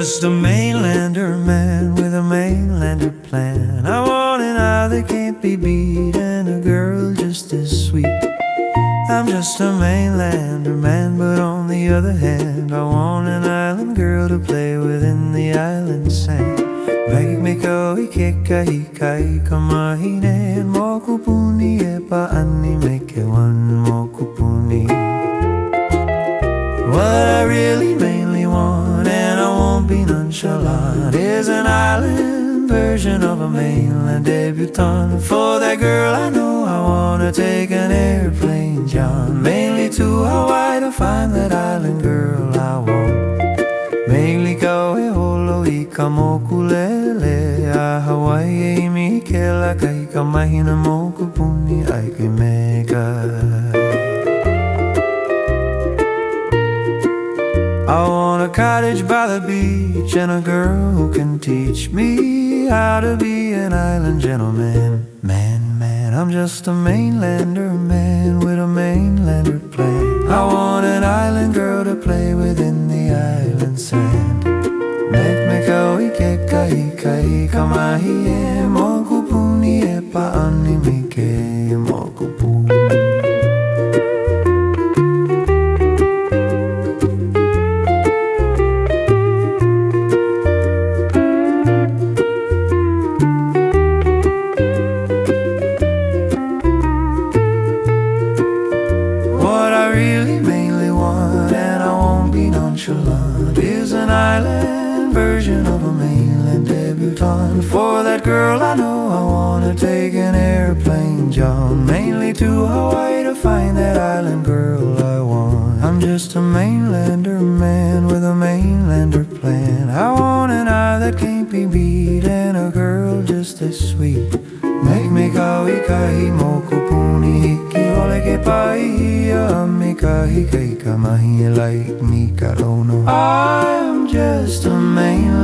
just a mainlander man with a mainlander plan. I want an eye that can't be beat and a girl just as sweet. I'm just a mainlander man, but on the other hand, I want an island girl to play with in the island sand. Make me go ikeka hika ika mahine mokupuni e paani make one mokupuni. What I really mainly want, and I won't be nonchalant, is an island version of a mainland debutante. For that girl I know I wanna take an airplane, John, mainly to Hawaii to find that island girl I want. Mainly go e holo I ka mokulele a Hawaii e mi ke la kai ka mahina mokupuni ai ke mega. I want a cottage by the beach and a girl who can teach me how to be an island gentleman. Man, I'm just a mainlander man with a mainlander plan. I want an island girl to play with in the island sand. Make me go ikeka hika ika mahi e mokupuni e paani mi ke mokupuni. Is an island version of a mainland debutante. For that girl I know I wanna take an airplane, John, mainly to Hawaii to find that island girl I want. I'm just a mainlander man with a mainlander plan. I want an eye that can't be beat and a girl just as sweet. Make me kahi mokupuni hiki ole ke paia mika hika ika mahi like me karono. I'm just a mainlander